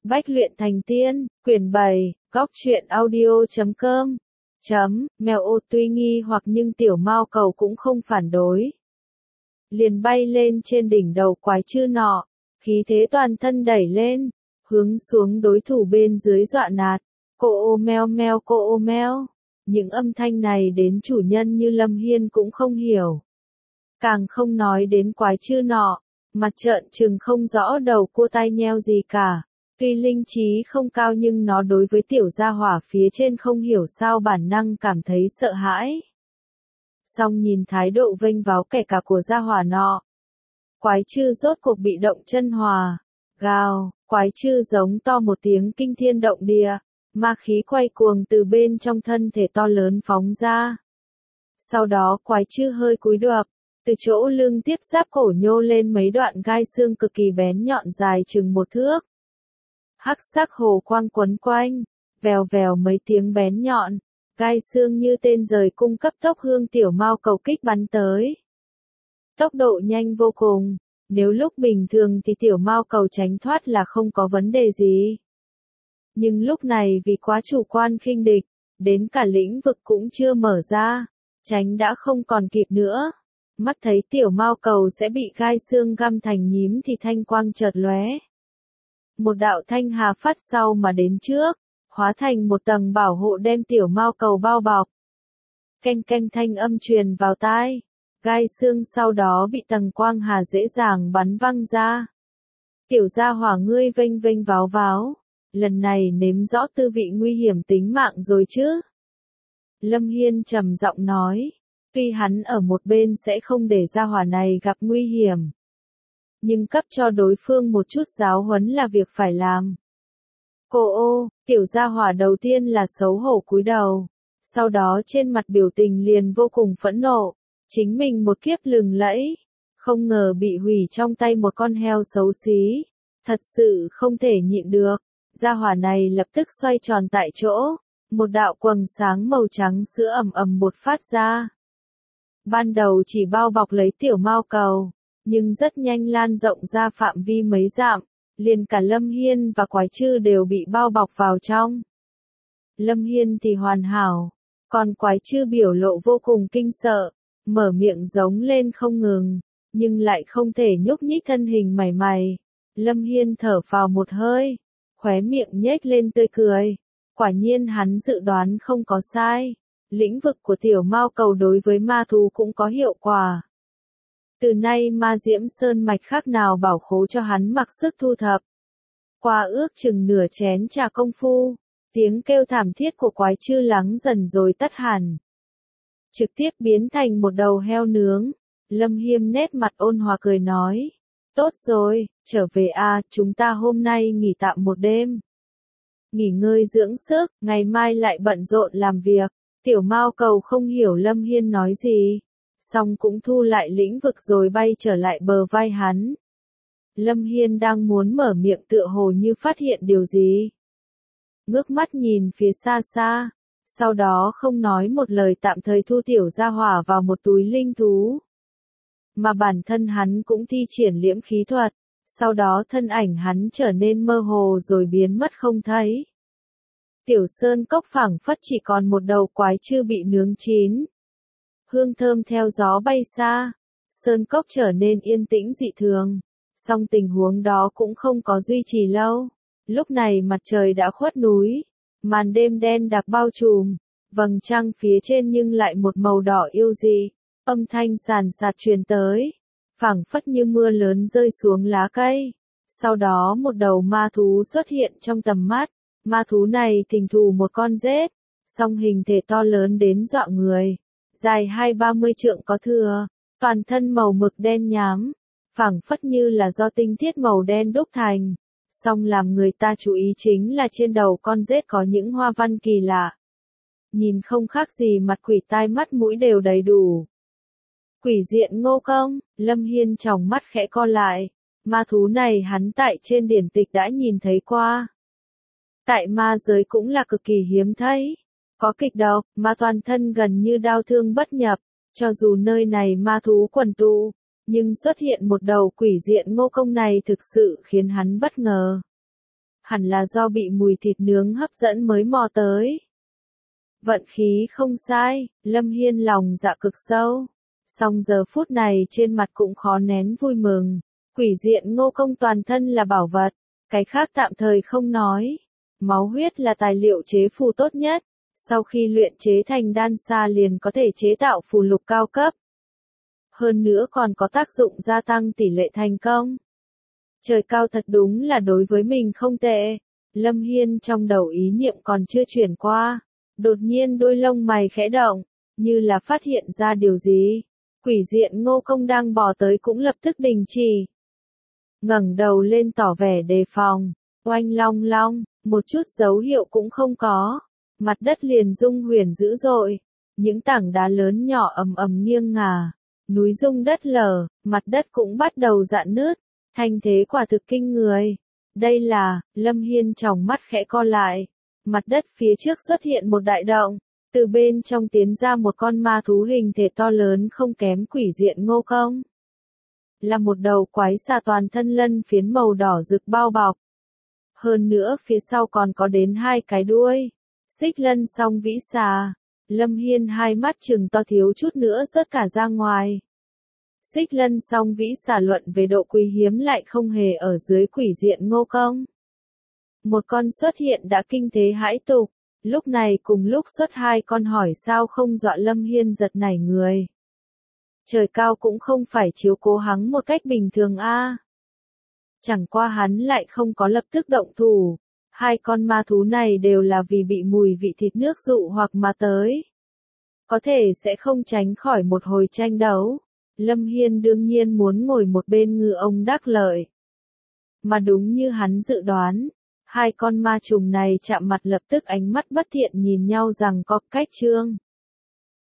Bách luyện thành tiên, quyển 7, góc truyện audio.com. Mèo ô tuy nghi hoặc nhưng tiểu mao cầu cũng không phản đối. Liền bay lên trên đỉnh đầu quái chư nọ, khí thế toàn thân đẩy lên, hướng xuống đối thủ bên dưới dọa nạt. Cô ô meo meo cô ô meo. Những âm thanh này đến chủ nhân như Lâm Hiên cũng không hiểu. Càng không nói đến quái chư nọ, mặt trợn trừng không rõ đầu cua tai nheo gì cả. Tuy linh trí không cao nhưng nó đối với tiểu gia hỏa phía trên không hiểu sao bản năng cảm thấy sợ hãi. Song nhìn thái độ vênh váo kẻ cả của gia hỏa nọ, quái chư rốt cuộc bị động chân hòa. Gào, quái chư giống to một tiếng kinh thiên động địa, ma khí quay cuồng từ bên trong thân thể to lớn phóng ra. Sau đó quái chư hơi cúi đuập, từ chỗ lưng tiếp giáp cổ nhô lên mấy đoạn gai xương cực kỳ bén nhọn dài chừng 1 thước. Hắc sắc hồ quang quấn quanh, vèo vèo mấy tiếng bén nhọn, gai xương như tên giời cung cấp tốc hương tiểu mao cầu kích bắn tới. Tốc độ nhanh vô cùng, nếu lúc bình thường thì tiểu mao cầu tránh thoát là không có vấn đề gì. Nhưng lúc này vì quá chủ quan khinh địch, đến cả lĩnh vực cũng chưa mở ra, tránh đã không còn kịp nữa. Mắt thấy tiểu mao cầu sẽ bị gai xương găm thành nhím thì thanh quang chợt lóe. Một đạo thanh hà phát sau mà đến trước, hóa thành một tầng bảo hộ đem tiểu mao cầu bao bọc. Canh canh thanh âm truyền vào tai, gai xương sau đó bị tầng quang hà dễ dàng bắn văng ra. Tiểu gia hỏa ngươi vênh vênh váo váo, lần này nếm rõ tư vị nguy hiểm tính mạng rồi chứ. Lâm Hiên trầm giọng nói, tuy hắn ở một bên sẽ không để gia hỏa này gặp nguy hiểm, nhưng cấp cho đối phương một chút giáo huấn là việc phải làm. Cô ô, tiểu gia hỏa đầu tiên là xấu hổ cúi đầu, sau đó trên mặt biểu tình liền vô cùng phẫn nộ, chính mình một kiếp lừng lẫy, không ngờ bị hủy trong tay một con heo xấu xí, thật sự không thể nhịn được. Gia hỏa này lập tức xoay tròn tại chỗ, một đạo quầng sáng màu trắng sữa ầm ầm bột phát ra. Ban đầu chỉ bao bọc lấy tiểu mao cầu, nhưng rất nhanh lan rộng ra phạm vi mấy dặm, liền cả Lâm Hiên và quái chư đều bị bao bọc vào trong. Lâm Hiên thì hoàn hảo, còn quái chư biểu lộ vô cùng kinh sợ, mở miệng giống lên không ngừng, nhưng lại không thể nhúc nhích thân hình mảy may. Lâm Hiên thở phào một hơi, khóe miệng nhếch lên tươi cười. Quả nhiên hắn dự đoán không có sai, lĩnh vực của tiểu mao cầu đối với ma thú cũng có hiệu quả. Từ nay ma diễm sơn mạch khác nào bảo khố cho hắn mặc sức thu thập. Qua ước chừng nửa chén trà công phu, tiếng kêu thảm thiết của quái chư lắng dần rồi tắt hẳn. Trực tiếp biến thành một đầu heo nướng. Lâm Hiên nét mặt ôn hòa cười nói, tốt rồi, trở về chúng ta hôm nay nghỉ tạm một đêm. Nghỉ ngơi dưỡng sức, ngày mai lại bận rộn làm việc. Tiểu mao cầu không hiểu Lâm Hiên nói gì, song cũng thu lại lĩnh vực rồi bay trở lại bờ vai hắn. Lâm Hiên đang muốn mở miệng tựa hồ như phát hiện điều gì. Ngước mắt nhìn phía xa xa, sau đó không nói một lời tạm thời thu tiểu gia hỏa vào một túi linh thú. Mà bản thân hắn cũng thi triển liễm khí thuật, sau đó thân ảnh hắn trở nên mơ hồ rồi biến mất không thấy. Tiểu sơn cốc phảng phất chỉ còn một đầu quái chư bị nướng chín. Hương thơm theo gió bay xa, sơn cốc trở nên yên tĩnh dị thường, song tình huống đó cũng không có duy trì lâu. Lúc này mặt trời đã khuất núi, màn đêm đen đặc bao trùm, vầng trăng phía trên nhưng lại một màu đỏ yêu dị, âm thanh sàn sạt truyền tới, phảng phất như mưa lớn rơi xuống lá cây. Sau đó một đầu ma thú xuất hiện trong tầm mắt. Ma thú này thình thù một con rết, song hình thể to lớn đến dọa người, dài 20-30 trượng có thừa, toàn thân màu mực đen nhám, phảng phất như là do tinh thiết màu đen đúc thành. Song làm người ta chú ý chính là trên đầu con rết có những hoa văn kỳ lạ. Nhìn không khác gì mặt quỷ, tai mắt mũi đều đầy đủ. Quỷ diện ngô công, Lâm Hiên tròng mắt khẽ co lại, ma thú này hắn tại trên điển tịch đã nhìn thấy qua. Tại ma giới cũng là cực kỳ hiếm thấy. Có kịch độc, mà toàn thân gần như đao thương bất nhập. Cho dù nơi này ma thú quần tụ, nhưng xuất hiện một đầu quỷ diện ngô công này thực sự khiến hắn bất ngờ. hẳn là do bị mùi thịt nướng hấp dẫn mới mò tới. Vận khí không sai, Lâm Hiên lòng dạ cực sâu. Song giờ phút này trên mặt cũng khó nén vui mừng. Quỷ diện Ngô Công toàn thân là bảo vật, cái khác tạm thời không nói. Máu huyết là tài liệu chế phù tốt nhất, sau khi luyện chế thành đan sa liền có thể chế tạo phù lục cao cấp. Hơn nữa còn có tác dụng gia tăng tỷ lệ thành công. Trời cao thật đúng là đối với mình không tệ. Lâm Hiên trong đầu ý niệm còn chưa chuyển qua. Đột nhiên đôi lông mày khẽ động, như là phát hiện ra điều gì. Quỷ diện Ngô Công đang bò tới cũng lập tức đình chỉ. Ngẩng đầu lên tỏ vẻ đề phòng. Oanh long long, một chút dấu hiệu cũng không có. Mặt đất liền rung huyền dữ dội. Những tảng đá lớn nhỏ ầm ầm nghiêng ngả. Núi rung đất lở, mặt đất cũng bắt đầu rạn nứt. Thanh thế quả thực kinh người. Đây là, Lâm Hiên tròng mắt khẽ co lại. Mặt đất phía trước xuất hiện một đại động. Từ bên trong tiến ra một con ma thú hình thể to lớn không kém quỷ diện Ngô Công. Là một đầu quái xà toàn thân lân phiến màu đỏ rực bao bọc. Hơn nữa phía sau còn có đến 2 cái đuôi. Xích lân song vĩ xà. Lâm Hiên hai mắt trừng to thiếu chút nữa rớt cả ra ngoài. Xích lân song vĩ xà luận về độ quý hiếm lại không hề ở dưới quỷ diện Ngô Công. Một con xuất hiện đã kinh thế hãi tục, lúc này cùng lúc xuất 2 con hỏi sao không dọa Lâm Hiên giật nảy người. Trời cao cũng không phải chiếu cố hắn một cách bình thường a. Chẳng qua hắn lại không có lập tức động thủ. 2 con ma thú này đều là vì bị mùi vị thịt nước dụ hoặc mà tới. Có thể sẽ không tránh khỏi một hồi tranh đấu. Lâm Hiên đương nhiên muốn ngồi một bên ngư ông đắc lợi. Mà đúng như hắn dự đoán, 2 con ma trùng này chạm mặt lập tức ánh mắt bất thiện nhìn nhau rằng có cách trương.